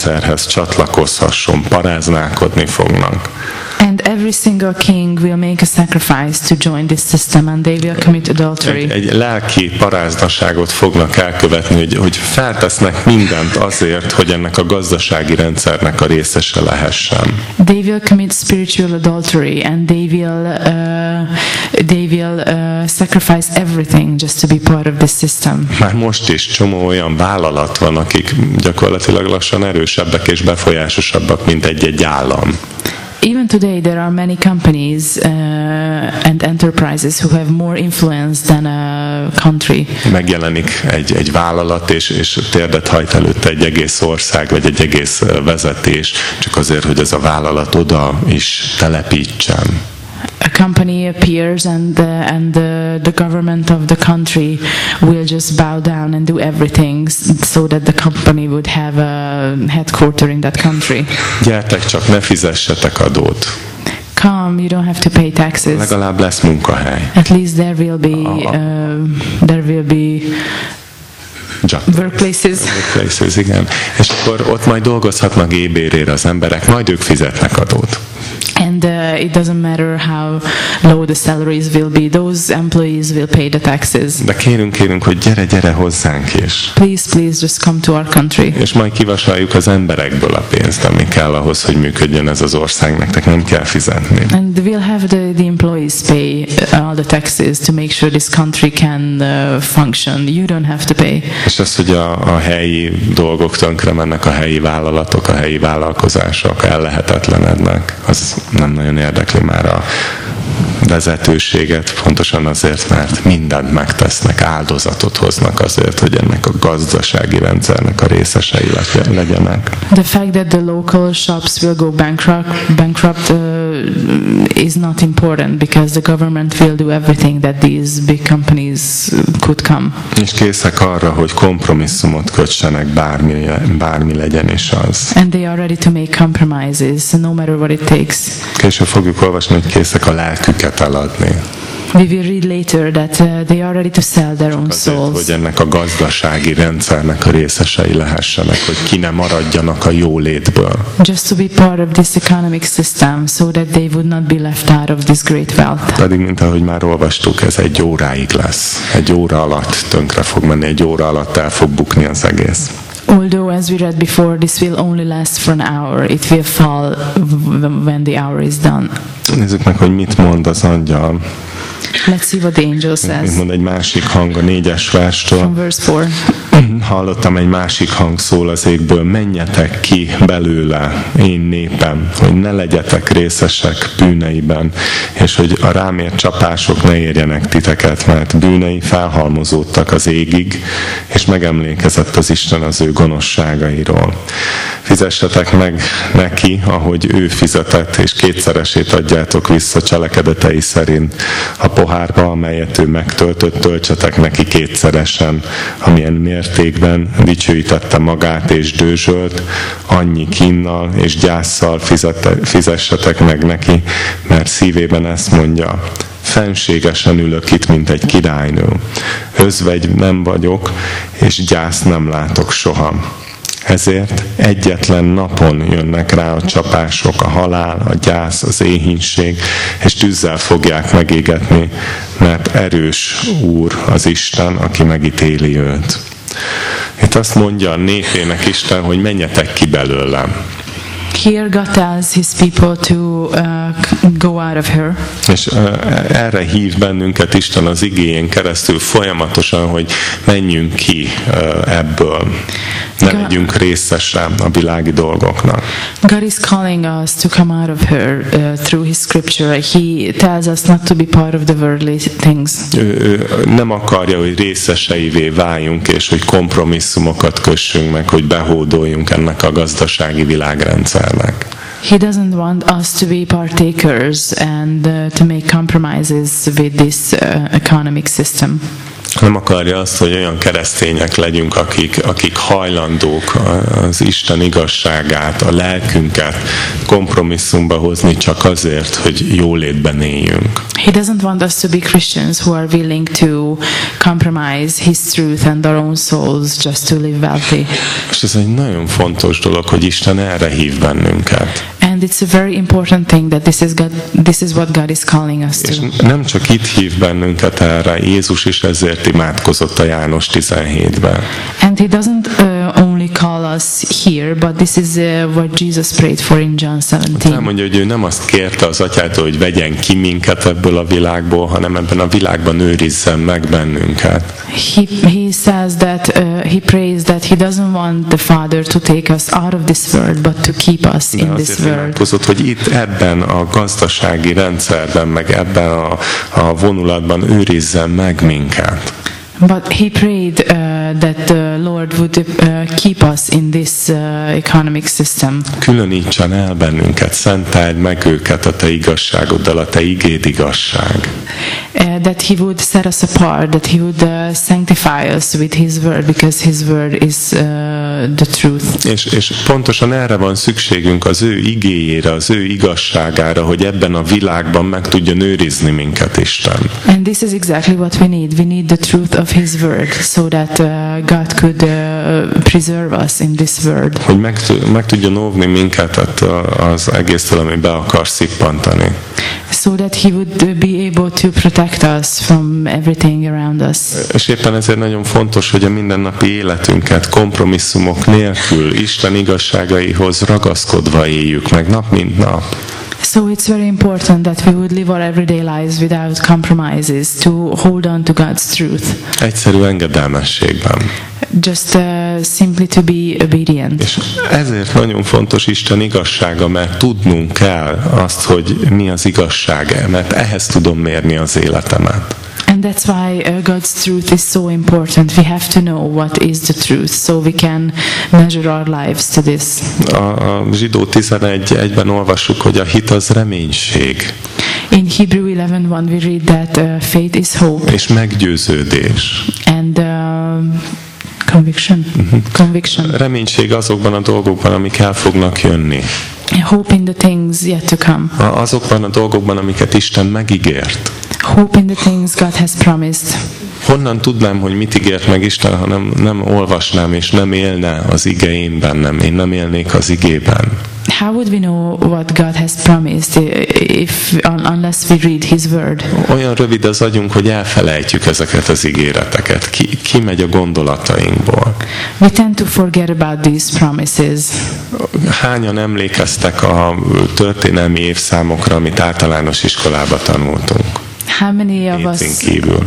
rendszerhez csatlakozhasson, paráználkodni fognak. And every single king will make a sacrifice to join this system, and they will commit adultery. Egy lelki paráznaságot fognak elkövetni, hogy feltesznek mindent azért, hogy ennek a gazdasági rendszernek a részese lehessen. They will commit spiritual adultery, and they will sacrifice everything just to be part of this system. Már most is csomó olyan vállalat van, akik gyakorlatilag lassan erősebbek és befolyásosabbak, mint egy állam. Even today there are many companies and enterprises who have more influence than a country. Megjelenik egy vállalat, és térdet hajt előtte egy egész ország, vagy egy egész vezetés, csak azért, hogy ez a vállalat oda is telepítsen. A company appears, and the government of the country will just bow down and do everything so that the company would have a headquarter in that country. Gyertek csak, ne fizessetek adót. Come, you don't have to pay taxes. Legalább lesz munkahely. At least there will be workplaces. Workplaces, igen. És akkor ott majd dolgozhatnak ébérére az emberek, majd ők fizetnek adót. And it doesn't matter how low the salaries will be, those employees will pay the taxes. De kérünk, hogy gyere hozzánk is. Please just come to our country. És majd kivasaljuk az emberekből a pénzt, ami kell ahhoz, hogy működjön ez az ország, nektek nem kell fizetni. And we'll have the employees pay all the taxes to make sure this country can function. You don't have to pay. És az, hogy a helyi dolgok tönkre mennek, a helyi vállalatok, a helyi vállalkozások ellehetetlenednek, az nem nagyon érdekli már a vezetőséget, pontosan azért, mert mindent megtesznek, áldozatot hoznak azért, hogy ennek a gazdasági rendszernek a részesei legyenek. The fact that the local shops will go bankrupt is not important, because the government will do everything that these big companies could come. És készek arra, hogy kompromisszumot kötsenek, bármi legyen is az. And they are ready to make compromises, no matter what it takes. Később fogjuk olvasni, hogy készek a lelküket eladni. We will read later that they are ready to sell their own souls. Hogy ennek a gazdasági rendszernek a részesei lehessenek, hogy ki ne maradjanak a jólétből. Just to be part of this economic system, so that they would not be left out of this great wealth. Pedig, mint ahogy már olvastuk, ez 1 óráig lesz. 1 óra alatt tönkre fog menni, 1 óra alatt el fog bukni az egész. Although, as we read before, this will only last for an hour. It will fall when the hour is done. Nézzük meg, hogy mit mond az angyal. Let's see what the angel says. Mit mond egy másik hang a 4-es verstől. From verse 4. Hallottam, egy másik hang szól az égből, menjetek ki belőle, én népem, hogy ne legyetek részesek bűneiben, és hogy a rám ért csapások ne érjenek titeket, mert bűnei felhalmozódtak az égig, és megemlékezett az Isten az ő gonoszságairól. Fizessetek meg neki, ahogy ő fizetett, és 2-szeresét adjátok vissza cselekedetei szerint. A pohárba, amelyet ő megtöltött, töltsetek neki 2-szeresen, amilyen mértékben dicsőítette magát és dőzsölt, annyi kínnal és gyásszal fizessetek meg neki, mert szívében ezt mondja: fenségesen ülök itt, mint egy királynő. Özvegy nem vagyok, és gyász nem látok soha. Ezért egyetlen napon jönnek rá a csapások, a halál, a gyász, az éhínség, és tűzzel fogják megégetni, mert erős Úr az Isten, aki megítéli őt. Itt azt mondja a népének Isten, hogy menjetek ki belőlem. Here God tells his people to go out of her. És erre hív bennünket Isten az igéjén keresztül folyamatosan, hogy menjünk ki ebből. Ne legyünk részese a világi dolgoknak. God is calling us to come out of her through his scripture. He tells us not to be part of the worldly things. Ő nem akarja, hogy részeseivé váljunk, és hogy kompromisszumokat kössünk meg, hogy behódoljunk ennek a gazdasági világrendszernek. He doesn't want us to be partakers and to make compromises with this economic system. Nem akarja azt, hogy olyan keresztények legyünk, akik hajlandók az Isten igazságát, a lelkünket kompromisszumba hozni csak azért, hogy jólétben éljünk. He doesn't want us to be Christians who are willing to compromise His truth and our own souls just to live wealthy. És ez egy nagyon fontos dolog, hogy Isten erre hív bennünket. And it's a very important thing that this is what God is calling us És to. nem csak itt hív bennünket erre, Jézus is ezért imádkozott a János 17-ben. And He doesn't only call us here, but this is what Jesus prayed for in John 17. Nem mondja, hogy ő nem azt kérte az atyától, hogy vegyen ki minket ebből a világból, hanem ebben a világban őrizzen meg bennünket. He says that he prays that he doesn't want the Father to take us out of this world, but to keep us in this world. Imádkozott, hogy itt ebben a gazdasági rendszerben, meg ebben a vonulatban őrizzen meg minket. But he prayed that the Lord would keep us in this economic system. Különítsen el bennünket, szenteld meg őket a te igazságoddal, a te igéd igazság. That he would set us apart, that he would sanctify us with his word, because his word is the truth. És pontosan erre van szükségünk, az ő igéjére, az ő igazságára, hogy ebben a világban meg tudjon őrizni minket Isten. And this is exactly what we need. We need the truth of his word, so that God could preserve us in this word. Hogy meg tudjon óvni minket az egésztől, ami be akar szippantani. So that he would be able to protect us from everything around us. És éppen ezért nagyon fontos, hogy a mindennapi életünket kompromisszumok nélkül Isten igazságaihoz ragaszkodva éljük meg nap mint nap. So it's very important that we would live our everyday lives without compromises, to hold on to God's truth. Egyszerű engedelmességben. Just simply to be obedient. És ezért nagyon fontos Isten igazsága, mert tudnunk kell azt, hogy mi az igazság, mert ehhez tudom mérni az életemet. And that's why God's truth is so important. We have to know what is the truth, so we can measure our lives to this. A Zsidó 11:1-ben olvassuk, hogy a hit az reménység. In Hebrew 11:1 we read that faith is hope. És meggyőződés. And conviction. Conviction. Reménység azokban a dolgokban, amik el fognak jönni. Hope in the things yet to come. Azokban a dolgokban, amiket Isten megígért. Hope in the things God has promised. Honnan tudnám, hogy mit ígért meg Isten, ha nem olvasnám és nem élne az ige én bennem, én nem élnék az igében? How would we know what God has promised unless we read His word? Olyan rövid az agyunk, hogy elfelejtjük ezeket az ígéreteket. Kimegy a gondolatainkból. We tend to forget about these promises. Hányan emlékeztek a történelmi évszámokra, amit általános iskolába tanultunk? How many of us? Kívül.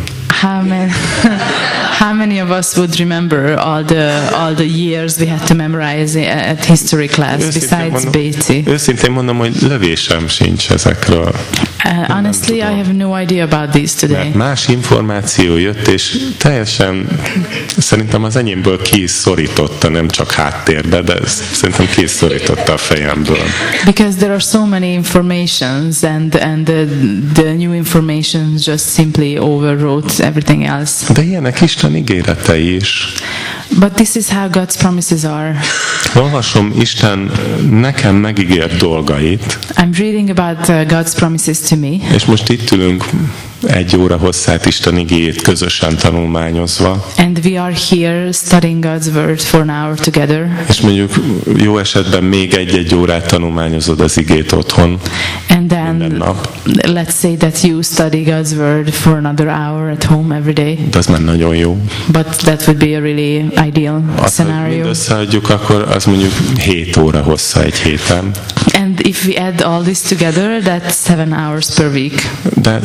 How many of us would remember all the years we had to memorize at history class besides Béci? Őszintén mondom, hogy lövésem sincs ezekről. Honestly, I have no idea about this today. Mert más információ jött, és teljesen szerintem az enyémből kiszorította, nem csak háttérbe, de szerintem kiszorította a fejemből. Because there are so many informations and the new informations just simply overwrote everything else. De ilyenek Isten ígéretei is. But this is how God's promises are. Olvasom Isten nekem megígért dolgait. I'm reading about God's promises to me. És most itt ülünk 1 óra hosszát Isten igéjét közösen tanulmányozva. And we are here studying God's word for an hour together. És mondjuk jó esetben még 1 órát tanulmányozod az igét otthon. And then let's say that you study God's word for another hour at home every day. De az már nagyon jó. But that would be a really ideal scenario. Ha összeadjuk, akkor az mondjuk 7 óra hossza egy héten. And if we add all this together, that's 7 hours per week. De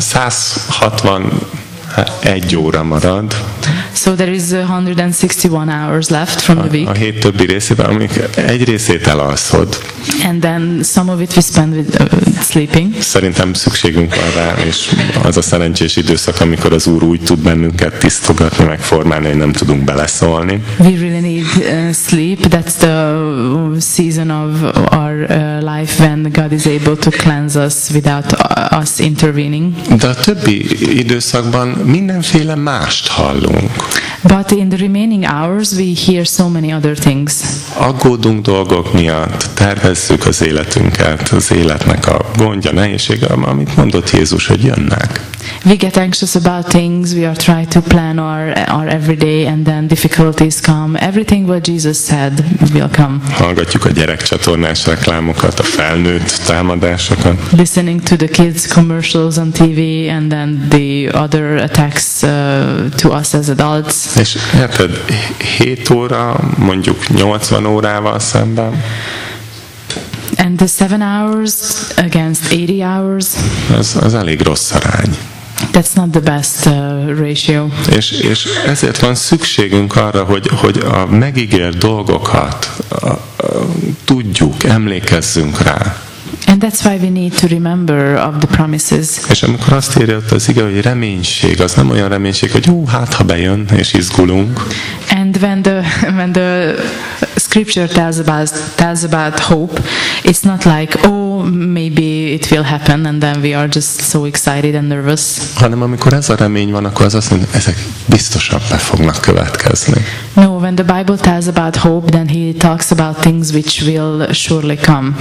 161 óra marad. So there is 161 hours left from the week. A hét többi részében, amik egy részét elalszod. And then some of it we spend with sleeping. Szerintem szükségünk van rá, és az a szerencsés időszak, amikor az Úr úgy tud bennünket tisztogatni, megformálni, hogy nem tudunk beleszólni. We really need sleep. That's the season of our life when God is able to cleanse us without us intervening. De a többi időszakban mindenféle mást hallunk. But in the remaining hours, we hear so many other things. Aggódunk dolgok miatt, tervezzük az életünket, az életnek a gondja, nehézsége, amit mondott Jézus, hogy jönnek. We get anxious about things. We are trying to plan our everyday, and then difficulties come. Everything what Jesus said will come. Hallgatjuk a gyerekcsatornás reklámokat, a felnőtt támadásokat. Listening to the kids commercials on TV, and then the other attacks to us as adults. És érted, 7 óra, mondjuk 80 órával szemben. And the 7 hours against 80 hours. Ez elég rossz arány. That's not the best ratio. És ezért van szükségünk arra, hogy a megígért dolgokat tudjuk, emlékezzünk rá. And that's why we need to remember of the promises. És amikor azt írja ott az ige, hogy reménység, az nem olyan reménység, hogy hát ha bejön, és izgulunk. And when the scripture tells about hope, it's not like, oh, maybe it will happen, and then we are just so excited and nervous. Hanem amikor ez a remény van, akkor az azt mondja, ezek biztosan be fognak következni. No, when the Bible tells about hope, then he talks about things which will surely come.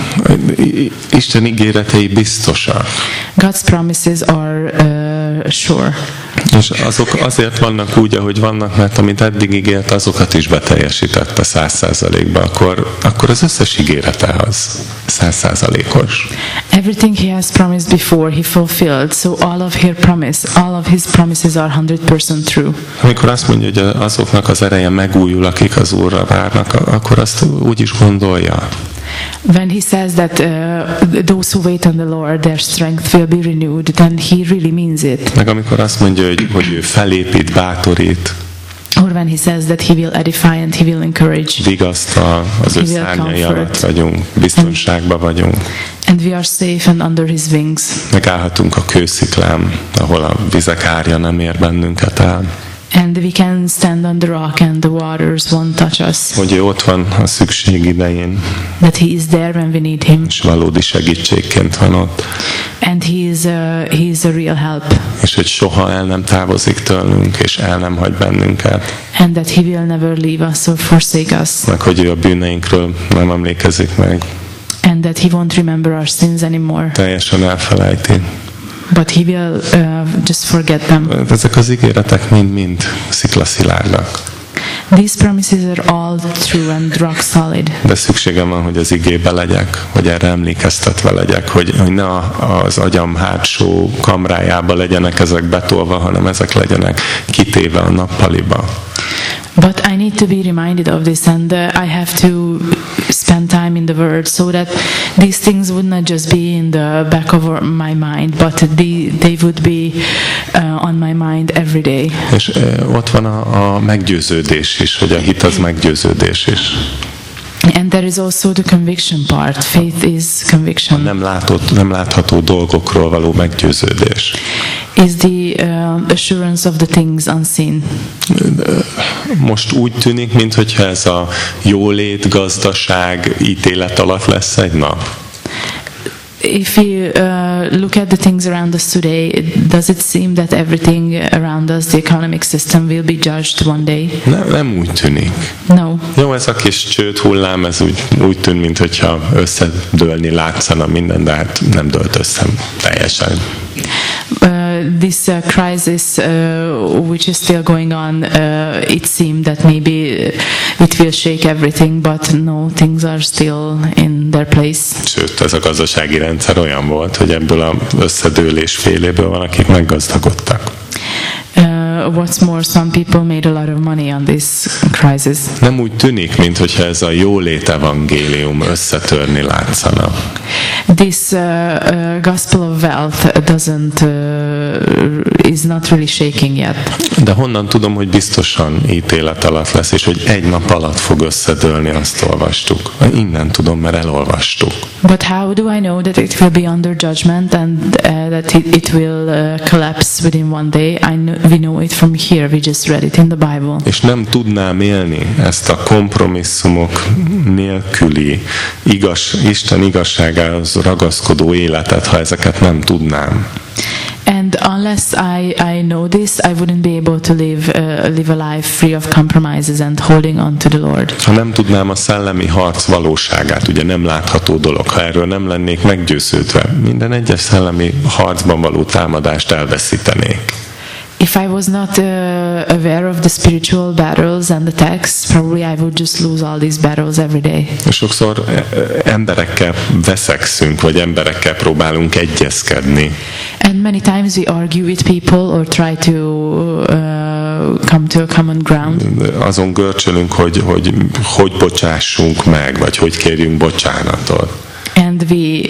Isten ígéretei biztosak. God's promises are sure. És azok azért vannak úgy, ahogy vannak, mert amit eddig ígért, azokat is beteljesítette 100%-ba, akkor az összes ígérete az 100%-os. Everything he has promised before, he fulfilled. So all of his promises are 100% true. Amikor azt mondja, hogy azoknak az ereje megújul, akik az Úrra várnak, akkor azt úgy is gondolja. When he says that those who wait on the Lord, their strength will be renewed, then he really means it. Meg amikor azt mondja, hogy ő felépít, bátorít, or when he says that he will edify and he will encourage, vigasztal, az ő szárnyai alatt vagyunk, biztonságban vagyunk. And we are safe and under his wings. Megállhatunk a kősziklán, ahol a vizek árja nem ér bennünket el. And we can stand on the rock and the waters won't touch us. Hogy ő ott van a szükség idején. That he is there when we need him. És valódi segítségként van ott. And he is a real help. És hogy soha el nem távozik tőlünk, és el nem hagy bennünket. And that he will never leave us or forsake us. Meg hogy ő a bűneinkről nem emlékezik meg. And that he won't remember our sins anymore. Teljesen elfelejti. But he will just forget them. Ezek az ígéretek mind sziklaszilárdak. These promises are all true and rock solid. De szükségem van, hogy az igébe legyek, hogy erre emlékeztetve legyek, hogy ne az agyam hátsó kamrájába legyenek ezek betolva, hanem ezek legyenek kitéve a nappaliba. But I need to be reminded of this, and I have to spend time in the Word so that these things would not just be in the back of my mind, but they would be on my mind every day. És ott van a meggyőződés is, hogy a hit az meggyőződés is. And there is also the conviction part. Faith is conviction. Nem látható dolgokról való meggyőződés. Is the assurance of the things unseen. Most úgy tűnik, mintha ez a jólét, gazdaság ítélet alatt lesz egy nap. If you look at the things around us today, does it seem that everything around us, the economic system, will be judged one day? Nem úgy tűnik. No. Jó, ez a kis csőd hullám, ez úgy tűnt, mintha összedőlni látszana minden, de hát nem dőlt össze teljesen. This crisis, which is still going on, it seemed that maybe it will shake everything, but no, things are still in their place. Sőt, ez a gazdasági rendszer olyan volt, hogy ebből az összedőlés féléből van, akik meggazdagodtak. What's more, some people made a lot of money on this crisis. Nem úgy tűnik, mintha ez a jólét evangélium összetörni látszana. This gospel of wealth is not really shaking yet. De honnan tudom, hogy biztosan ítélet alatt lesz, és hogy egy nap alatt fog összedőlni, azt olvastuk. Innen tudom, mert elolvastuk. But how do I know that it will be under judgment and that it will collapse within one day? We know it from here. We just read it in the Bible. És nem tudnám élni ezt a kompromisszumok nélküli Isten igazságához ragaszkodó életet, ha ezeket nem tudnám. And unless I know this, I wouldn't be able to live a life free of compromises and holding on to the Lord. Ha nem tudnám a szellemi harc valóságát, ugye nem látható dolog, ha erről nem lennék meggyőződve, minden egyes szellemi harcban való támadást elveszítenék. If I was not aware of the spiritual battles and attacks, probably I would just lose all these battles every day. Sokszor emberekkel veszekszünk, vagy emberekkel próbálunk egyezkedni. And many times we argue with people or try to come to a common ground. Azon görcsölünk, hogy bocsássunk meg, vagy hogy kérjünk bocsánatot. And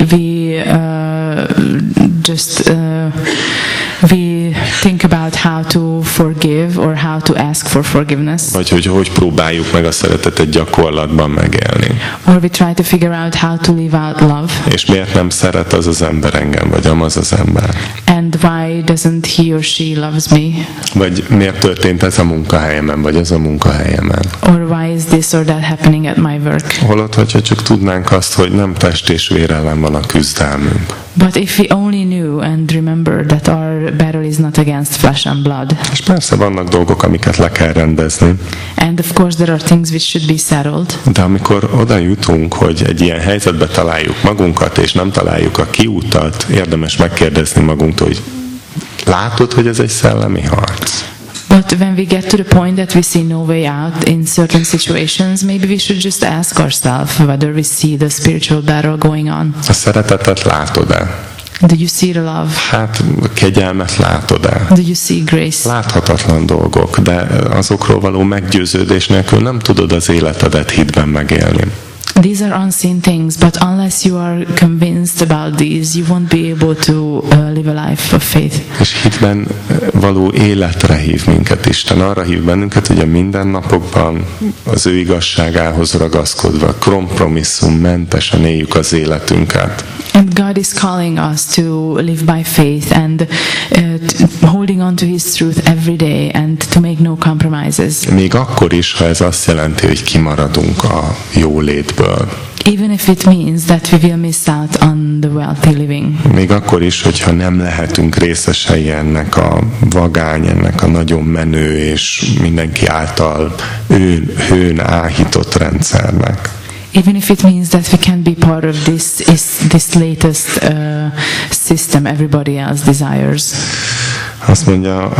we think about how to forgive or how to ask for forgiveness. Vagy hogy próbáljuk meg a szeretetet gyakorlatban megélni. Or we try to figure out how to live out love. És miért nem szeret az az ember engem, vagy az ember? And why doesn't he or she loves me? Vagy miért történt ez a munkahelyemen, vagy az a munkahelyemen? Or why is this or that happening at my work? Holott, hogyha csak tudnánk azt, hogy nem test és vér ellen van a küzdelmünk. But if we only knew and remember that our battle is not against flesh and blood. És persze vannak dolgok, amiket le kell rendezni. And of course there are things which should be settled. De amikor oda jutunk, hogy egy ilyen helyzetbe találjuk magunkat, és nem találjuk a kiutat, érdemes megkérdezni magunktól, hogy látod, hogy ez egy szellemi harc? But when we get to the point that we see no way out in certain situations, maybe we should just ask ourselves whether we see the spiritual battle going on. A szeretetet látod-e? Do you see the love? Hát kegyelmet látod-e? Do you see grace? Láthatatlan dolgok, de azokról való meggyőződés nélkül nem tudod az életedet hitben megélni. These are unseen things, but unless you are convinced about these, you won't be able to live a life of faith. És hitben való életre hív minket Isten. Arra hív bennünket, hogy a mindennapokban az ő igazságához ragaszkodva, kompromisszummentesen éljük az életünket. And God is calling us to live by faith and holding on to His truth every day and to make no compromises. Még akkor is, ha ez azt jelenti, hogy kimaradunk a jólétből. Even if it means that we will miss out on the wealthy living. Még akkor is, hogyha nem lehetünk részesei ennek a vagány, ennek a nagyon menő és mindenki által hőn áhított rendszernek. Even if it means that we can be part of this latest system everybody else desires. Azt mondja,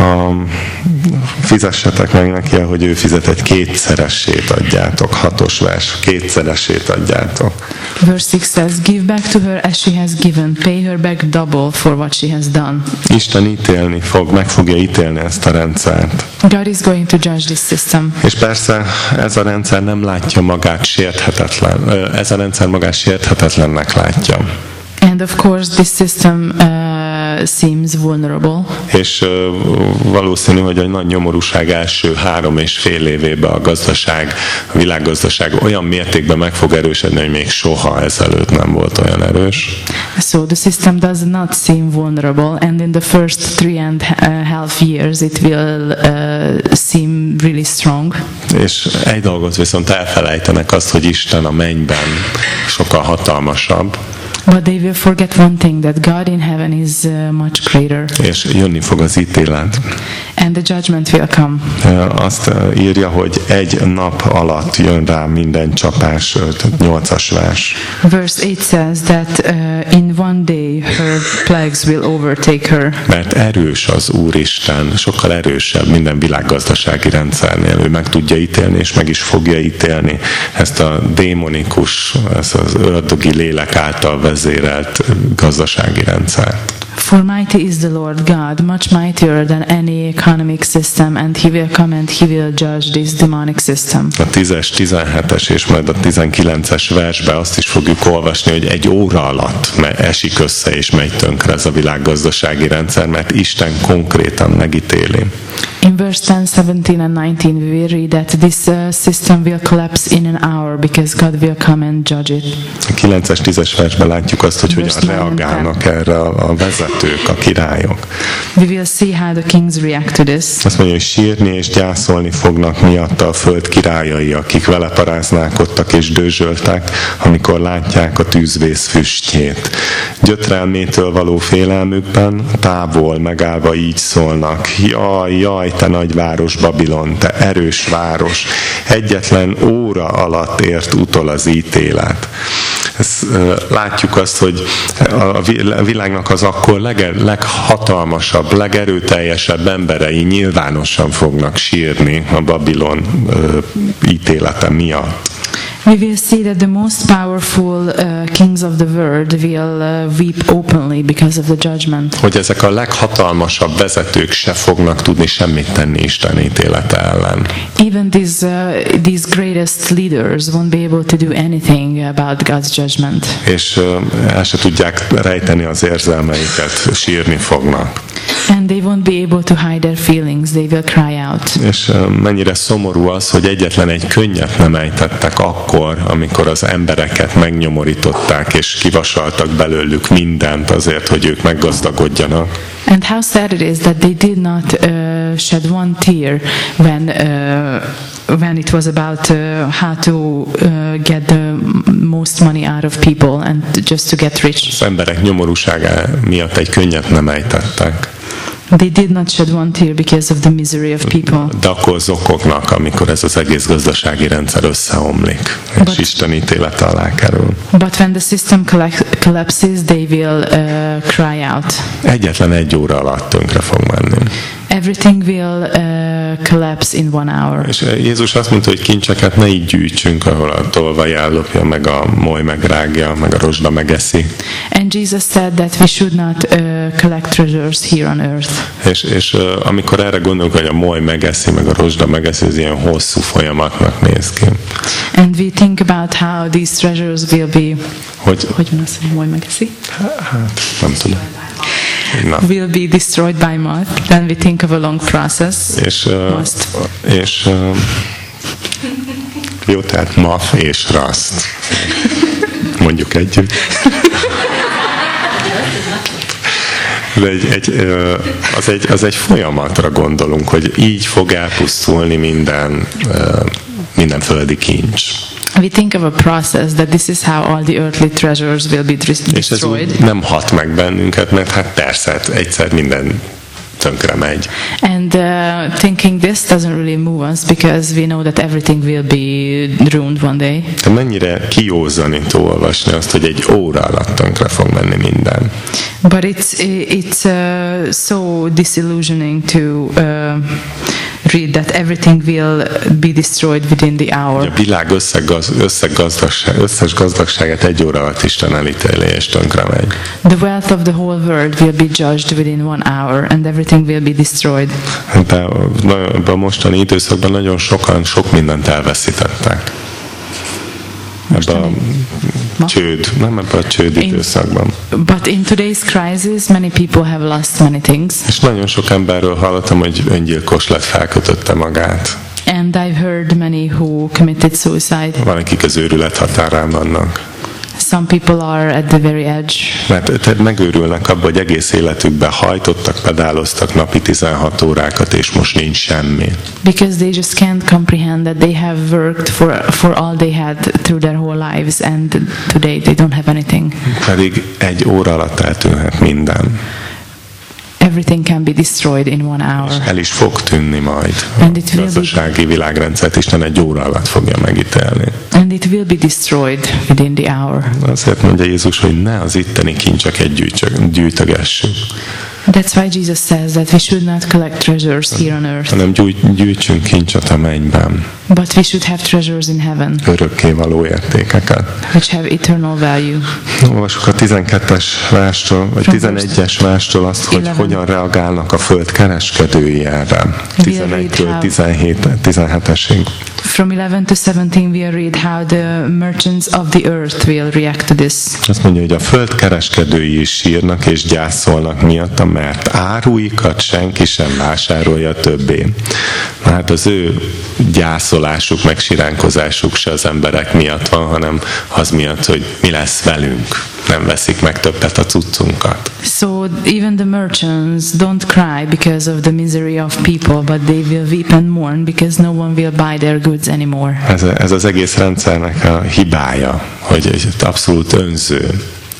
fizessetek meg neki, hogy ő fizet, egy kétszeresét adjátok. 6-os vers, kétszeresét adjátok. Verse 6 says, give back to her as she has given, pay her back double for what she has done. Isten ítélni fog, meg fogja ítélni ezt a rendszert. God is going to judge this system. És persze ez a rendszer nem látja magát sérthetetlen, ez a rendszer magát sérthetetlennek látja. And of course this system seems vulnerable. És valószínű, hogy a nagy nyomorúság első 3,5 évében a világgazdaság olyan mértékben meg fog erősödni, hogy még soha ezelőtt nem volt olyan erős. So the system does not seem vulnerable, and in the first 3.5 years it will seem really strong. És egy dolgot viszont elfelejtenek, azt, hogy Isten a mennyben sokkal hatalmasabb. But they will forget one thing, that God in heaven is much greater. És jönni fog az ítélet. And the judgment will come. Azt írja, hogy egy nap alatt jön rá minden csapás, 8-as vers. Verse 8 says that in one day her plagues will overtake her. Mert erős az Úristen, sokkal erősebb minden világgazdasági rendszernél. Ő meg tudja ítélni, és meg is fogja ítélni ezt a démonikus, ezt az ördögi lélek által vezérelt gazdasági rendszert. For mighty is the Lord God, much mightier than any economic system, and He will come and He will judge this demonic system. A 10-es, 17-es és majd a 19-es versben azt is fogjuk olvasni, hogy egy óra alatt esik össze és megy tönkre ez a világgazdasági rendszer, mert Isten konkrétan megítéli. In verse 10, 17 and 19 we will read that this system will collapse in an hour because God will come and judge it. A 9-es, 10-es versben látjuk azt, hogy hogyan reagálnak erre a vezetők, a királyok. We will see how the kings react to this. Azt mondja, hogy sírni és gyászolni fognak miatta a föld királyai, akik vele paráználkodtak és dőzsöltek, amikor látják a tűzvész füstjét. gyötrelmétől való félelmükben, távol megállva így szólnak: jaj, jaj, te nagy város Babilon, te erős város, egyetlen óra alatt ért utol az ítélet. Látjuk azt, hogy a világnak az akkor leghatalmasabb, legerőteljesebb emberei nyilvánosan fognak sírni a Babilon ítélete miatt. We will see that the most powerful kings of the world will weep openly because of the judgment. Hogy ezek a leghatalmasabb vezetők se fognak tudni semmit tenni Isten ítélete ellen. Even these greatest leaders won't be able to do anything about God's judgment. És el se tudják rejteni az érzelmeiket, sírni fognak. And they won't be able to hide their feelings, they will cry out. És mennyire szomorú az, hogy egyetlen egy könnyet nem ejtettek akkor, amikor az embereket megnyomorították, és kivasaltak belőlük mindent azért, hogy ők meggazdagodjanak. And how sad it is that they did not shed one tear when it was about how to get the most money out of people and just to get rich. Az emberek nyomorúsága miatt egy könnyet nem ejtettek. They did not shed one tear because of the misery of people. De akkor zokognak, amikor ez az egész gazdasági rendszer összeomlik, és Isten ítélete alá kerül. But when the system collapses, they will cry out. Egyetlen egy óra alatt tönkre fog menni. Everything will collapse in 1 hour. És Jézus azt mondta, hogy kincseket ne így gyűjtsünk, ahol a tolvaj ellopja, meg a moly megrágja, meg a rozsda megeszi. And Jesus said that we should not collect treasures here on earth. És amikor erre gondolunk, hogy a moly megeszi, meg a rozsda megeszi, ez ilyen hosszú folyamatnak néz ki. And we think about how these treasures will be. Hogy van az, hogy moly megeszi? Hát, nem tudom. Will be destroyed by moth. Then we think of a long process. És jó, tehát moth és rust. Mondjuk együtt. Az egy folyamatra gondolunk, hogy így fog elpusztulni minden földi kincs. We think of a process that this is how all the earthly treasures will be destroyed. És ez nem hat meg bennünket, mert hát persze egyszer minden tönkre megy. And thinking this doesn't really move us because we know that everything will be ruined one day. De mennyire kiózanító olvasni azt, hogy egy óra alatt tönkre fog menni minden. But it's so disillusioning to read that everything will be destroyed within the hour. A világ összes gazdagságát egy óra alatt Isten elítéli és tönkre megy. The wealth of the whole world will be judged within 1 hour and everything will be destroyed. De a mostani időszakban nagyon sokan sok mindent elveszítettek. Ebben a csőd időszakban. But in today's crisis, many people have lost many things. És nagyon sok emberről hallottam, hogy öngyilkos lett, felkötötte magát. And I've heard many who committed suicide. Van, akik az őrület határán vannak. Some people are at the very edge. Mert megőrülnek abban, hogy egész életükben hajtottak, pedáloztak napi 16 órákat, és most nincs semmi. Because they just can't comprehend that they have worked for all they had through their whole lives, and today they don't have anything. Pedig egy óra alatt eltűnhet minden. Everything can be destroyed in 1 hour. És el is fog tűnni majd. A gazdasági világrendszert Isten egy óra alatt fogja megítélni. And it will be destroyed within the hour. Azért mondja Jézus, hogy ne az itteni kincseket gyűjtögessük. That's why Jesus says that we should not collect treasures here on earth. Hanem gyűjtsünk kincset a mennyben. But we should have treasures in heaven. Örökkévaló értékeket. Which have eternal value. Olvassuk a 12-es verstől, vagy 11-es verstől azt, hogy hogyan reagálnak a föld kereskedői erre. 11-től 17-esig. From 11 to 17 we'll read how the merchants of the earth will react to this. Azt mondja, hogy a föld kereskedői is sírnak és gyászolnak miatta, mert áruikat senki sem vásárolja többé. Hát az ő gyászolásuk, meg siránkozásuk se az emberek miatt van, hanem az miatt, hogy mi lesz velünk. Nem veszik meg többet a cuccunkat. So even the merchants don't cry because of the misery of people, but they will weep and mourn because no one will buy their goods anymore. Ez az egész rendszernek a hibája, hogy abszolút önző.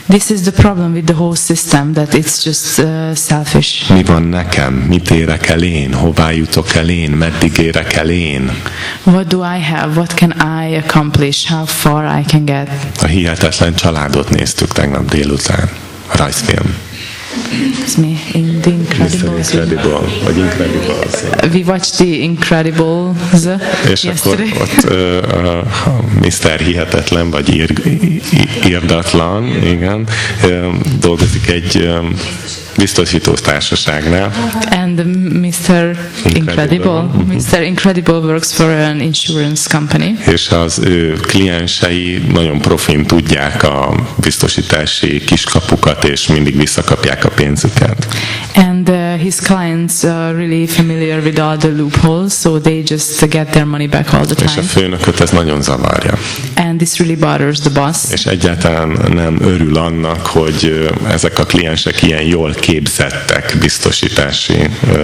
This is the problem with the whole system, that it's just selfish. Mi van nekem? Mit érek el én? Hová jutok el én? Meddig érek el én? What do I have? What can I accomplish? How far I can get? A Hihetetlen családot néztük tegnap délután. A rajzfilm. It's me in The Incredibles. Incredible, vagy Incredibles. We watched The Incredibles És yesterday. akkor ott Mr. Hihetetlen, vagy irdatlan, igen, dolgozik egy biztosítótársaságnál. And Mr. Incredible. Mr. Incredible works for an insurance company. És az ő kliensei nagyon profin tudják a biztosítási kiskapukat, és mindig visszakapják a pénzüket. And his clients are really familiar with all the loopholes, so they just get their money back all the És a time. főnököt ez nagyon zavarja. And this really bothers the boss. És egyáltalán nem örül annak, hogy ezek a kliensek ilyen jól képzettek biztosítási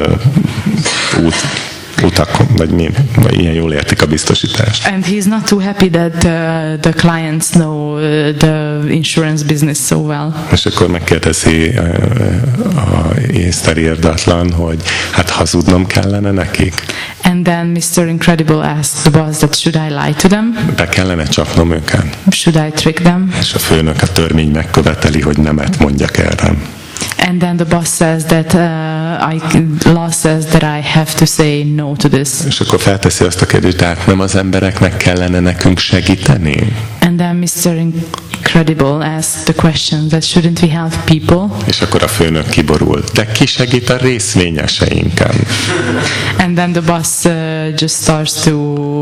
utakon, vagy ilyen jól értik a biztosítást. And he's not too happy that the clients know the insurance business so well. És akkor megkérdezi a észter irdatlan, hogy hát hazudnom kellene nekik? And then Mr. Incredible asked the boss that should I lie to them? Be kellene csapnom őket? Should I trick them? És a főnök a törvény megköveteli, hogy nemet mondjak erre. And then the boss says that law says that I have to say no to this. És akkor felteszi azt a kérdést, de hát nem az embereknek kellene nekünk segíteni? And then Mr. Incredible asked the question that shouldn't we help people? És akkor a főnök kiborul. De ki segít a részvényeseinken? And then the boss just starts to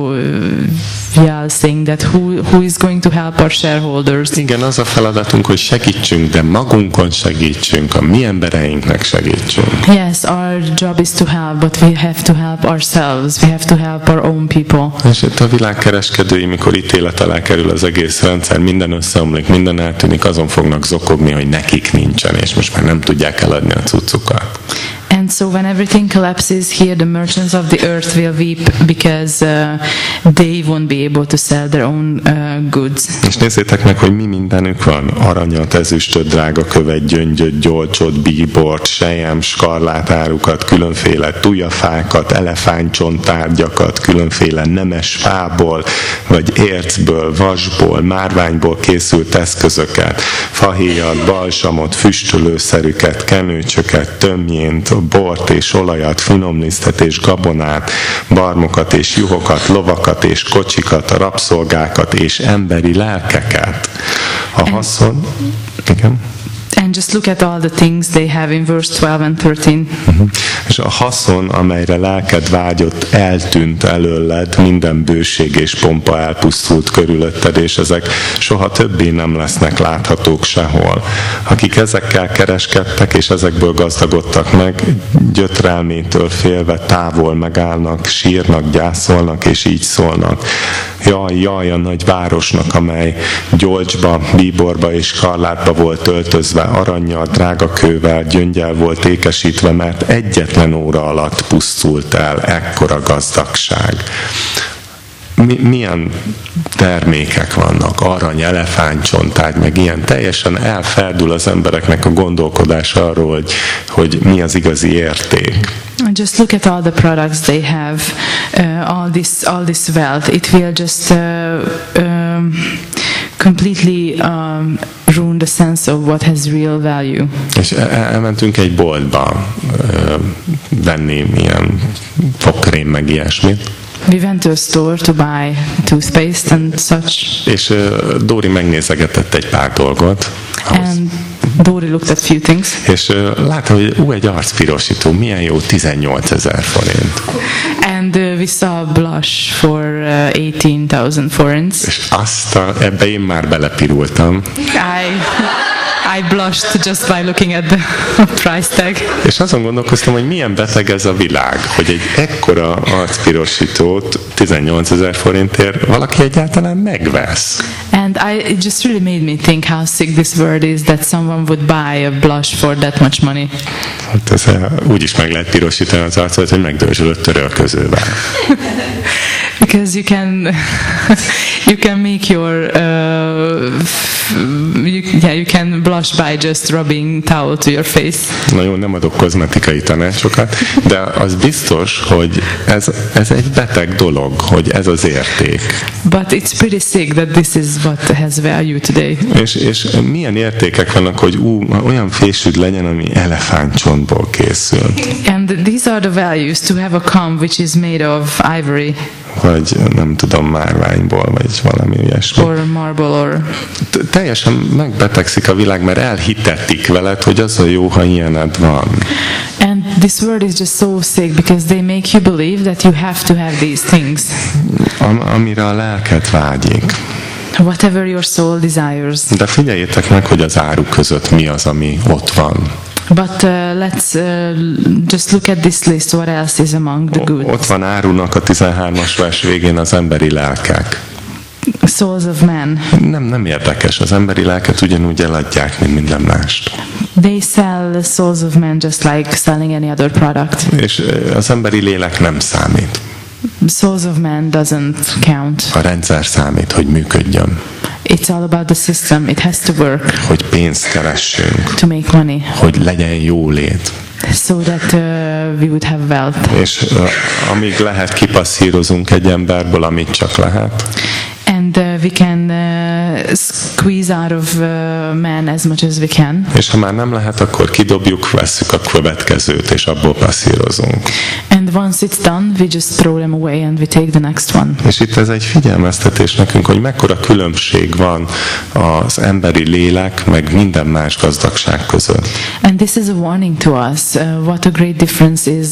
yell, saying that who is going to help our shareholders? Igen, az a feladatunk, hogy segítsünk, de magunkon segítsünk, a mi embereinknek segítsünk. Yes, our job is to help, but we have to help ourselves. We have to help our own people. És itt a világkereskedői, mikor ítélet alá kerül az egész rendszer, minden összeomlik, minden eltűnik, azon fognak zokogni, hogy nekik nincsen, és most már nem tudják eladni a cuccukat. And so when everything collapses here, the merchants of the earth will weep because they won't be able to sell their own goods. És nézzétek meg, hogy mi mindenük van. Aranyat, ezüstöt, drágakövet, gyöngyöt, gyolcsot, bíbort, sejem, skarlátárukat, különféle tujafákat, elefántcsontárgyakat, különféle nemes fából, vagy ércből, vasból, márványból készült eszközöket, fahéjat, balsamot, füstölőszerüket, kenőcsöket, tömjént, bort és olajat, finomlisztet és gabonát, barmokat és juhokat, lovakat és kocsikat, rabszolgákat és emberi lelkeket. A haszon... Igen. And just look at all the things they have in verse 12 and 13. És a haszon, amelyre lelked vágyott, eltűnt előled, minden bőség és pompa elpusztult körülötted, és ezek soha többé nem lesznek láthatók sehol. Akik ezekkel kereskedtek, és ezekből gazdagodtak meg, gyötrelmétől félve távol megállnak, sírnak, gyászolnak, és így szólnak. Jaj, jaj, a nagy városnak, amely gyolcsba, bíborba és skarlátba volt öltözve, arannyal, drágakővel, gyöngyel volt ékesítve, mert egyetlen óra alatt pusztult el, ekkora gazdagság. Milyen termékek vannak, arany, elefántcsontárgy, meg ilyen, teljesen elferdül az embereknek a gondolkodása arról, hogy mi az igazi érték. Just look at all the products they have, all this wealth. It will just completely ruin the sense of what has real value. És elmentünk egy boltba venni ilyen fogkrém, meg ilyesmit. We went to a store to buy toothpaste and such. És Dóri megnézegetett egy pár dolgot. And Dori looked at few things. És látta, hogy egy arcpirosító, milyen jó, 18 000 forint. And we saw a blush for 18,000 forints. És ebbe én már belepirultam. I blushed just by looking at the price tag. És azon gondolkoztam, hogy milyen beteg ez a világ, hogy egy ekkora arcpirosítót 18 000 forintért valaki egyáltalán megvesz. And it just really made me think how sick this world is that someone would buy a blush for that much money. Hát ez úgy is meg lehet pirosítani az arcot, hogy megdörzsölött törölközővel. Because you can make your you can blush by just rubbing towel to your face. Na jó, nem adok kozmetikai tanácsokat, de az biztos, hogy ez egy beteg dolog, hogy ez az érték. But it's pretty sick that this is what has value today. És milyen értékek vannak, hogy olyan fésűd legyen, ami elefántcsontból készül. And these are the values, to have a comb which is made of ivory. Vagy nem tudom, márványból, vagy valami ilyesmi. Or marble, or... Teljesen megbetegszik a világ, mert elhitetik veled, hogy az a jó, ha ilyened van. And this world is just so sick because they make you believe that you have to have these things. Amire a lelked vágyik. Whatever your soul desires. De figyeljétek meg, hogy az áruk között mi az, ami ott van. But let's just look at this list. What else is among the good? Ott van Árunak a 13-as vers végén az emberi lelkek. Souls of man. Nem érdekes. Az emberi lelket ugyanúgy eladják, mint minden mást. They sell souls of man just like selling any other product. És az emberi lélek nem számít. Souls of man doesn't count. A rendszer számít, hogy működjön. It's all about the system. It has to work. Hogy pénzt keressünk. To make money. Hogy legyen jólét. So that we would have wealth. És amíg lehet, kipasszírozunk egy emberből, amit csak lehet. And we can squeeze out of man as much as we can. És ha már nem lehet, akkor kidobjuk, vesszük a következőt, és abból passzírozunk. And once it's done, we just throw them away and we take the next one. És itt ez egy figyelmeztetés nekünk, hogy mekkora különbség van az emberi lélek, meg minden más gazdagság között. And this is a warning to us. What a great difference is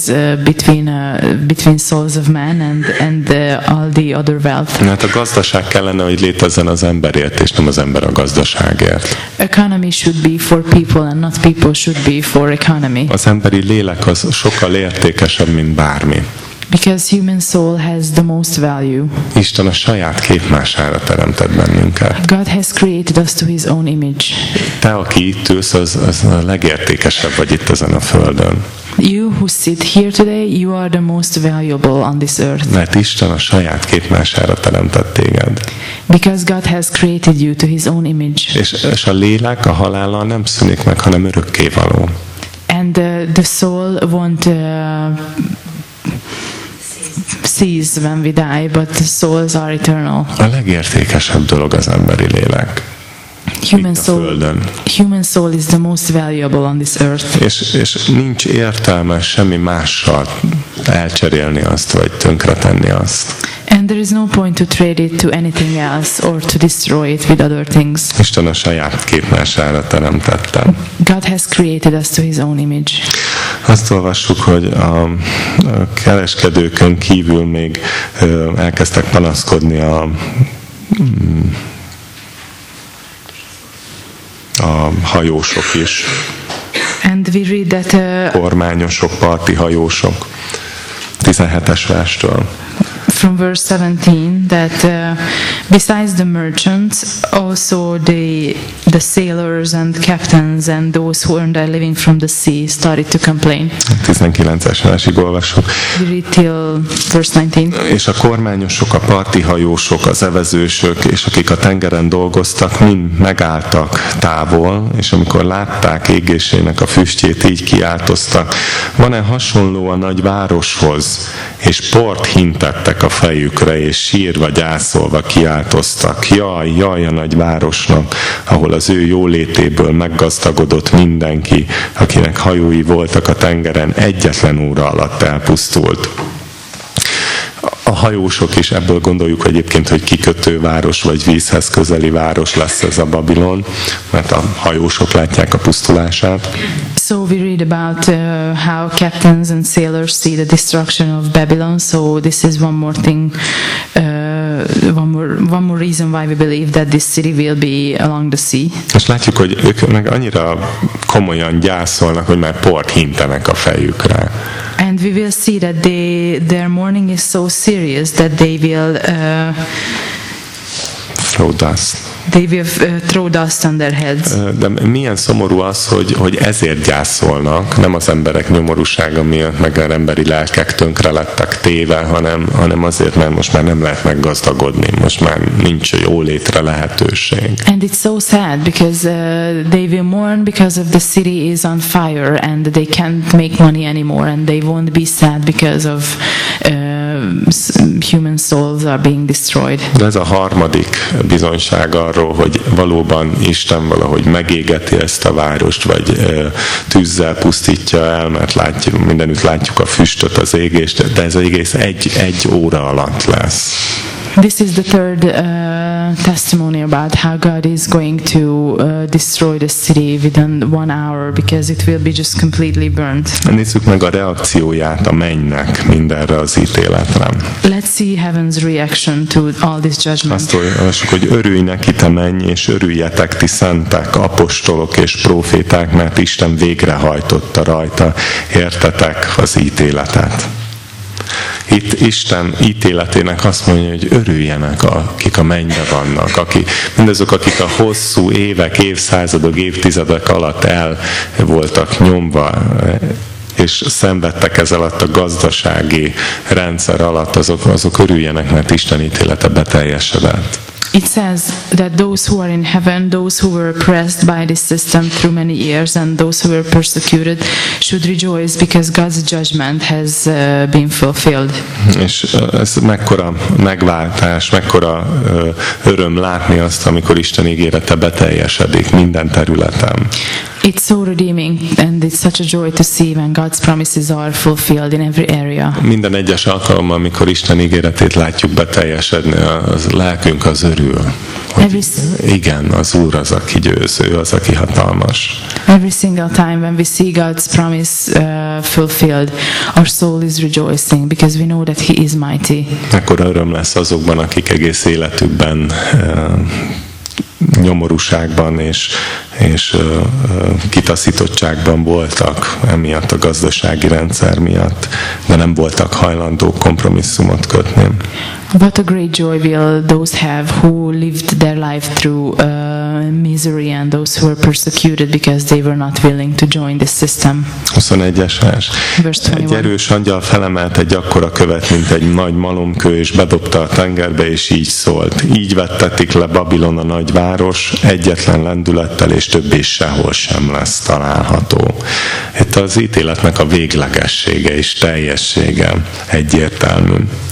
between souls of man and all the other wealth. Hát a gazdaság kellene, hogy létezzen az emberért, és nem az ember a gazdaságért. Economy should be for people and not people should be for economy. Az emberi lélek az sokkal értékesebb, mint bármi. Because human soul has the most value. Isten a saját képmására teremtett bennünket. God has created us to his own image. Te, aki itt ülsz, az a legértékesebb vagy itt ezen a földön. You who sit here today, you are the most valuable on this earth. Mert Isten a saját képmására teremtett téged. Because God has created you to his own image. És a lélek a halállal nem szűnik meg, hanem örökkévaló. And the soul won't cease when we die, but the souls are eternal. A legértékesebb dolog az emberi lélek. Human soul is the most valuable on this earth. És nincs értelme semmi mással elcserélni azt, vagy tönkretenni azt. And there is no point to trade it to anything else or to destroy it with other things. Isten a saját képmására teremtette. God has created us to his own image. Azt olvassuk, hogy a kereskedőkön kívül még elkezdtek panaszkodni a hajósok is. And we read that kormányosok, parti hajósok. 17-es verstől. From verse 17 that besides the merchants, also the sailors and captains and those who earned their living from the sea started to complain. 19-es versig olvassuk. We read till verse 19. És a kormányosok, a parti hajósok, az evezősök, és akik a tengeren dolgoztak, mind megálltak távol, és amikor látták égésének a füstjét, így kiáltoztak: van-e hasonló a nagy városhoz? És port hintettek a fejükre, és sírva, gyászolva kiáltoztak: jaj, jaj a nagy városnak, ahol az ő jólétéből meggazdagodott mindenki, akinek hajói voltak a tengeren, egyetlen óra alatt elpusztult. A hajósok is, ebből gondoljuk egyébként, hogy kikötőváros vagy vízhez közeli város lesz ez a Babilon, mert a hajósok látják a pusztulását. So we read about how captains and sailors see the destruction of Babylon. So this is one more thing, one more reason why we believe that this city will be along the sea. És látjuk, hogy ők meg annyira komolyan gyászolnak, hogy már port hintenek a fejükre. And we will see that their mourning is so serious that they will throw dust. They will throw dust on their heads. De milyen szomorú az, hogy ezért gyászolnak, nem az emberek nyomorúsága miatt, meg az emberi lelkek tönkre lettek téve, hanem azért, mert most már nem lehet meggazdagodni, most már nincs jólétre lehetőség. And it's so sad because they will mourn because of the city is on fire and they can't make money anymore, and they won't be sad because of human souls are being destroyed. De ez a harmadik bizonyság arról, hogy valóban Isten valahogy megégeti ezt a várost, vagy tűzzel pusztítja el, mert mindenütt látjuk a füstöt, az égést, de ez az egész egy óra alatt lesz. This is the third testimony about how God is going to destroy the city within 1 hour, because it will be just completely burnt. Nézzük meg a reakcióját a mennynek mindenre az ítéletre. Let's see heaven's reaction to all this judgment. Azt olvassuk, hogy örülj neki, te menny, és örüljetek, ti szentek, apostolok és próféták, mert Isten végrehajtotta rajta, értetek az ítéletet. Itt Isten ítéletének azt mondja, hogy örüljenek, akik a mennybe vannak, mindazok, akik a hosszú évek, évszázadok, évtizedek alatt el voltak nyomva, és szenvedtek ez alatt a gazdasági rendszer alatt, azok örüljenek, mert Isten ítélete beteljesedett. It says that those who are in heaven, those who were oppressed by this system through many years, and those who were persecuted should rejoice because God's judgment has been fulfilled. És ez mekkora megváltás, mekkora öröm látni azt, amikor Isten ígérete beteljesedik minden területen. It's so redeeming, and it's such a joy to see when God's promises are fulfilled in every area. Minden egyes alkalommal, amikor Isten ígéretét látjuk beteljesedni, az lelkünk az örül. Igen, az Úr az, aki győz, ő az, aki hatalmas. Every single time when we see God's promise fulfilled, our soul is rejoicing because we know that He is mighty. Ekkora öröm lesz azokban, akik egész életükben nyomorúságban és kitaszítottságban voltak emiatt a gazdasági rendszer miatt, de nem voltak hajlandók kompromisszumot kötni. What a great joy will those have who lived their life through misery, and those who were persecuted because they were not willing to join this system. 21-es vers. Egy erős angyal felemelt egy akkora követ, mint egy nagy malomkő, és bedobta a tengerbe, és így szólt. Így vettetik le Babilon, a nagy város, egyetlen lendülettel, és többé sehol sem lesz található. Itt az ítéletnek a véglegessége és teljessége egyértelmű.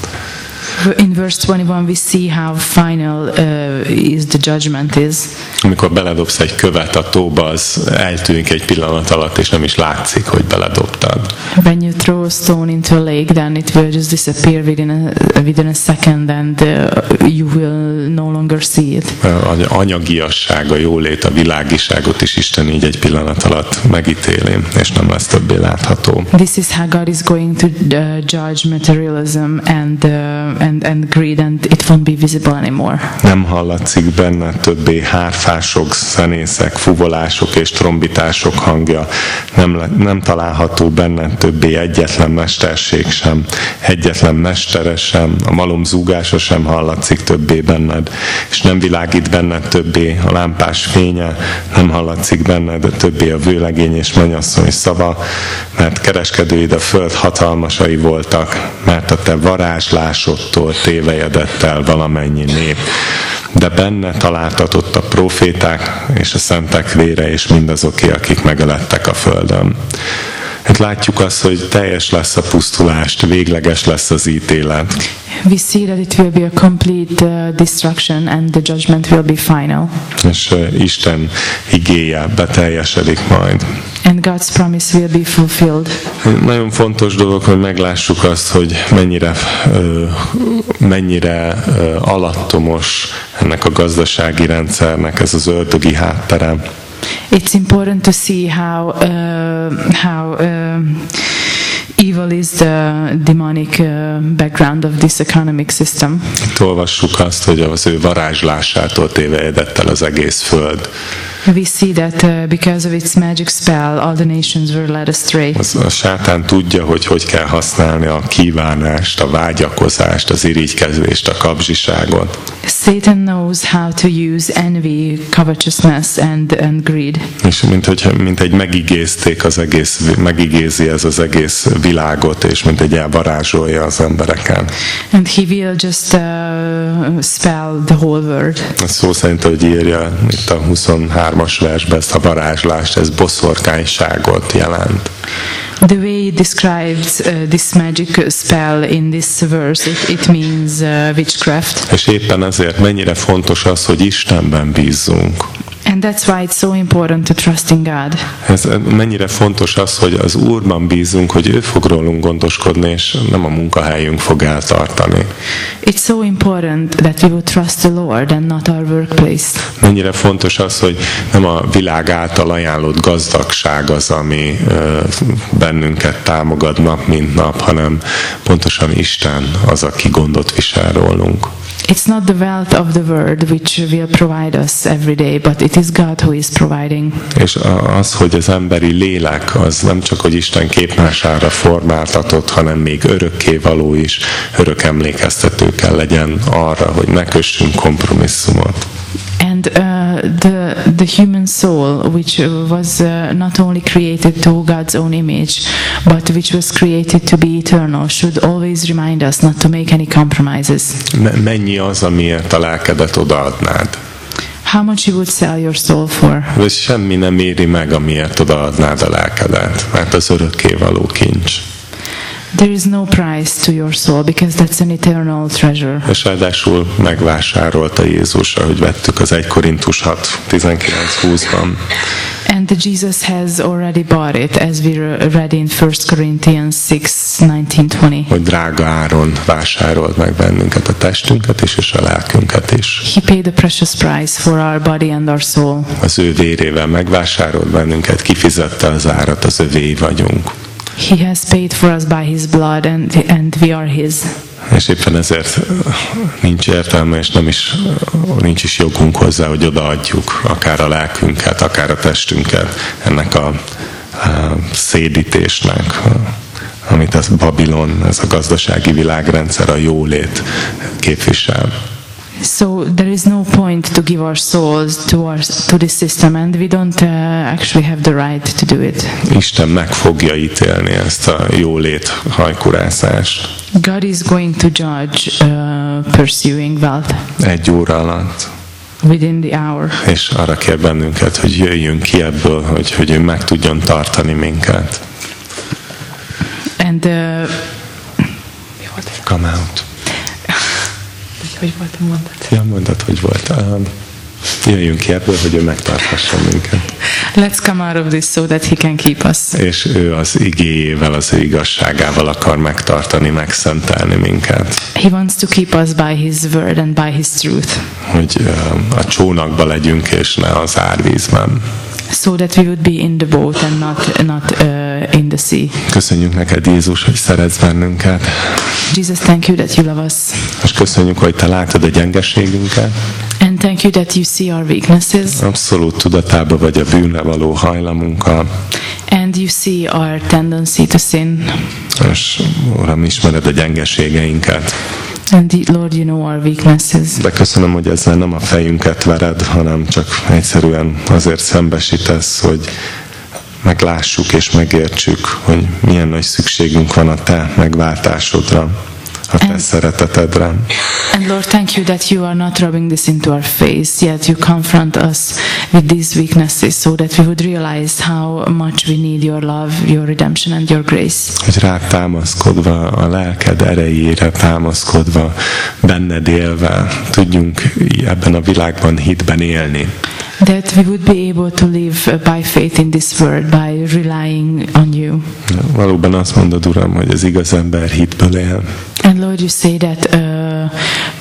In verse 21 we see how final is the judgment is. Amikor beledobsz egy követ a tóba, az eltűnik egy pillanat alatt, és nem is látszik, hogy beledobtad. When you throw a stone into a lake, then it will just disappear within a second, and you will no longer see it. Az anyagiasság, a jólét, a világiságot is Isten így egy pillanat alatt megítéli, és nem lesz többé látható. This is how God is going to judge materialism and greed, and it won't be visible anymore. Nem hallatszik benne többé hárfások, zenészek, fuvolások és trombitások hangja. Nem található benne többé egyetlen mesterség sem, egyetlen mestere sem, a malom zúgása sem hallatszik többé benned, és nem világít benned többé a lámpás fénye, nem hallatszik benned többé a vőlegény és mennyasszony szava, mert kereskedőid a föld hatalmasai voltak, mert a te varázslásodtól tévejedett el valamennyi nép. De benne találtatott a proféták és a szentek vére, és mindazoké, akik megölettek a földön. Hát látjuk azt, hogy teljes lesz a pusztulást, végleges lesz az ítélet. We see that it will be a complete destruction, and the judgment will be final. És Isten igéje beteljesedik majd. And God's promise will be fulfilled. Nagyon fontos dolog, hogy meglássuk azt, hogy mennyire alattomos ennek a gazdasági rendszernek ez az ördögi háttere. It's important to see how evil is the demonic background of this economic system. Itt olvassuk azt, hogy az ő varázslásától tévejedett el az egész föld. We see that because of its magic spell, all the nations were led astray. A sátán tudja, hogy kell használni a kívánást, a vágyakozást, az irigykezést, a kapzsiságot. Satan knows how to use envy, covetousness and greed. És mint egy megigézi ez az egész világot, és mint egy elvarázsolja az embereken. And he will just spell the whole world. A szó szerint, hogy írja itt a 23-as versben ezt a varázslást, ez boszorkányságot jelent. The way it describes this magic spell in this verse, it means witchcraft. És éppen ezért mennyire fontos az, hogy Istenben bízzunk. And that's why it's so important to trust in God. Ez mennyire fontos az, hogy az Úrban bízunk, hogy ő fog rólunk gondoskodni, és nem a munkahelyünk fog eltartani. It's so important that we would trust the Lord and not our workplace. Mennyire fontos az, hogy nem a világ által ajánlott gazdagság az, ami bennünket támogat nap mint nap, hanem pontosan Isten az, aki gondot visel rólunk. It's not the wealth of the world which will provide us every day, but it is God who is providing. És az, hogy az emberi lélek, az nem csak, hogy Isten képmására formáltatott, hanem még örökkévaló is, örök emlékeztető kell legyen arra, hogy ne kössünk kompromisszumot. And the human soul, which was not only created to God's own image, but which was created to be eternal, should always remind us not to make any compromises. Mennyi az, amiért a lelkedet odaadnád? How much you would sell your soul for? Ez semmi nem éri meg, amiért odaadnád a lelkedet, mert az örökkévaló kincs. There is no price to your soul because that's an eternal treasure. És ráadásul megvásárolta Jézus, ahogy vettük az 1 Korintus 6:19-20-ban. And Jesus has already bought it, as we read in 1 Corinthians 6:19-20. Hogy drága áron vásárolt meg bennünket, a testünket is, és a lelkünket is. He paid a precious price for our body and our soul. Az ő vérével megvásárolt bennünket, kifizette az árat, az övéi vagyunk. He has paid for us by his blood, and we are his. És éppen ezért nincs értelme, és nincs is jogunk hozzá, hogy odaadjuk akár a lelkünket, akár a testünket ennek a szédítésnek, amit ez Babilon, ez a gazdasági világrendszer, a jólét képvisel. So there is no point to give our souls to this system, and we don't actually have the right to do it. Isten meg fogja ítélni ezt a jólét hajkurászást. God is going to judge pursuing wealth. 1 óra alatt. Within the hour. És arra kér bennünket, hogy jöjjünk ki ebből, hogy ő meg tudjon tartani minket. And come out. Hogy volt a mondat? Ja, mondat, hogy volt. Jöjjünk ki ebből, hogy ő megtarthassa minket. Let's come out of this so that he can keep us. És ő az igéjével, az ő igazságával akar megtartani, megszentelni minket. He wants to keep us by his word and by his truth. Hogy a csónakba legyünk, és ne az árvízben. So that we would be in the boat and not in the sea. Köszönjük neked, Jézus, hogy szeretsz bennünket. Jesus, thank you that you love us. És köszönjük, hogy te látod a gyengeségünket. And thank you that you see our weaknesses. Abszolút tudatában vagy a bűnre való hajlamunkkal. And you see our tendency to sin. És Uram, ismered a gyengeségeinket. And Lord, you know our weaknesses. De köszönöm, hogy ezzel nem a fejünket vered, hanem csak egyszerűen azért szembesítesz, hogy meglássuk és megértsük, hogy milyen nagy szükségünk van a te megváltásodra, a te szeretetedre. And Lord, thank you that you are not rubbing this into our face, yet you confront us with these weaknesses so that we would realize how much we need your love, your redemption and your grace. Hogy rád támaszkodva, a lelked erejére támaszkodva, benned élve tudjunk ebben a világban hitben élni. That we would be able to live by faith in this world, by relying on you. Valóban azt mondod, Uram, hogy az igaz ember hitből él. And Lord, you say that man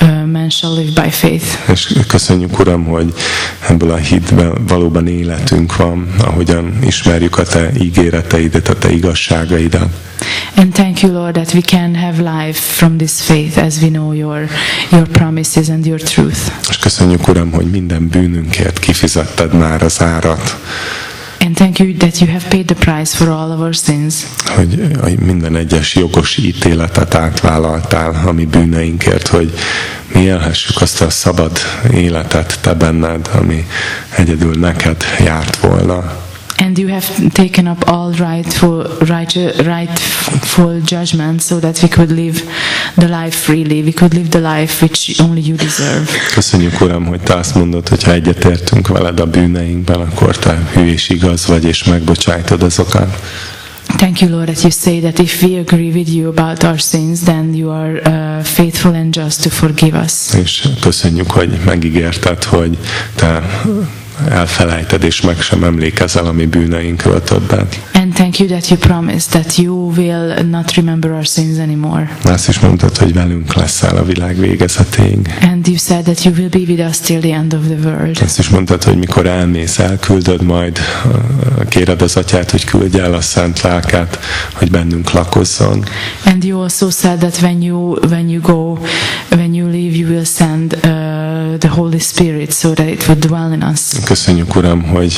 man shall live by faith. És köszönjük, Uram, hogy ebből a hitben valóban életünk van, ahogyan ismerjük a Te ígéreteidet, a Te igazságaidat. And thank you, Lord, that we can have life from this faith as we know your promises and your truth. És köszönjük, Uram, hogy minden bűnünkért kifizetted már az árat. And thank you that you have paid the price for all of our sins. Hogy minden egyes jogos ítéletet átvállaltál a mi bűneinkért, hogy mi élhessük azt a szabad életet Te benned, ami egyedül neked járt volna. And you have taken up all rightful judgment so that we could live the life freely. We could live the life which only you deserve. Köszönjük, Uram, hogy Te azt mondod, hogy ha egyetértünk veled a bűneinkben, akkor Te hű és igaz vagy, és megbocsájtod azokat. Thank you, Lord, that you say that if we agree with you about our sins, then you are faithful and just to forgive us. És köszönjük, hogy megígérted, hogy Te elfelejted és meg sem emlékezel a mi bűneinkről többet. And thank you that you promised that you will not remember our sins anymore. Azt is mondtad, hogy velünk leszel a világ végezetéig. And you said that you will be with us till the end of the world. Azt is mondtad, hogy mikor elmész, elküldöd majd, kéred az Atyát, hogy küldje el a Szent Lelket, hogy bennünk lakozzon. And you also said that when you leave, you will send the Holy Spirit so that it would dwell in us. Köszönjük, Uram, hogy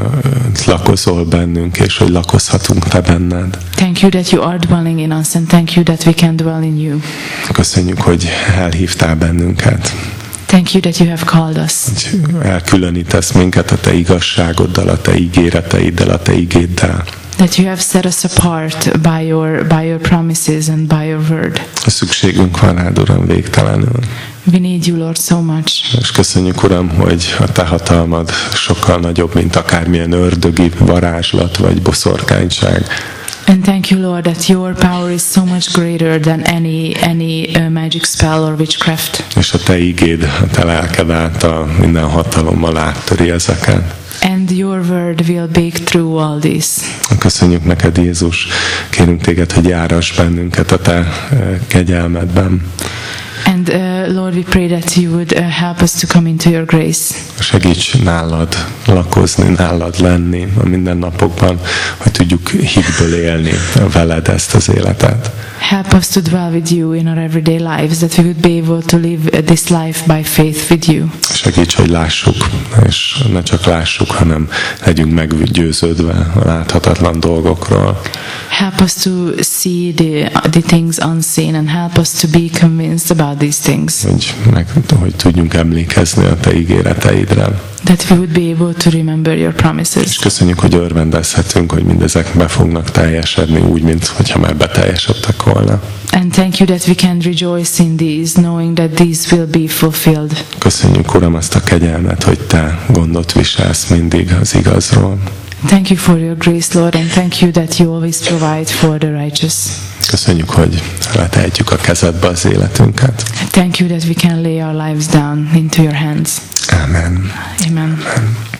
lakozol bennünk, és hogy lakozhatunk Te benned. Thank you that you are dwelling in us, and thank you that we can dwell in you. Köszönjük, hogy elhívtál bennünket. Thank you that you have called us. Hogy elkülönítesz minket a Te igazságoddal, a Te ígéreteiddel, a Te igéddel. That you have set us apart by your promises and by your word. A szükségünk van rád, Uram, végtelenül. We need you, Lord, so much. És köszönjük, Uram, hogy a Te hatalmad sokkal nagyobb, mint akármilyen ördögi varázslat vagy boszorkányság. And thank you, Lord, that your power is so much greater than any magic spell or witchcraft. És a Te igéd, a Te lelked által minden hatalommal áttöri ezeket. And your word will break through all this. Köszönjük neked, Jézus. Kérünk téged, hogy járass bennünket a Te kegyelmedben. And Lord, we pray that you would help us to come into your grace. Segíts nálad lakozni, nálad lenni a mindennapokban, hogy tudjuk hitből élni veled ezt az életet. Help us to dwell with you in our everyday lives, that we would be able to live this life by faith with you. Segíts, hogy lássuk, és ne csak lássuk, hanem legyünk meggyőződve a láthatatlan dolgokról. Help us to see the things unseen, and help us to be convinced about these things. Hogy tudjunk emlékezni a Te ígéreteidre. That we would be able to remember your promises. És köszönjük, hogy örvendezhetünk, hogy mindezek be fognak teljesedni úgy, mint hogyha már beteljesedtek volna. And thank you that we can rejoice in these, knowing that these will be fulfilled. Köszönjük, Uram, azt a kegyelmet, hogy Te gondot viselsz mindig az igazról. Thank you for your grace, Lord, and thank you that you always provide for the righteous. Köszönjük, hogy letehetjük a kezedbe az életünket. Thank you that we can lay our lives down into your hands. Amen. Amen.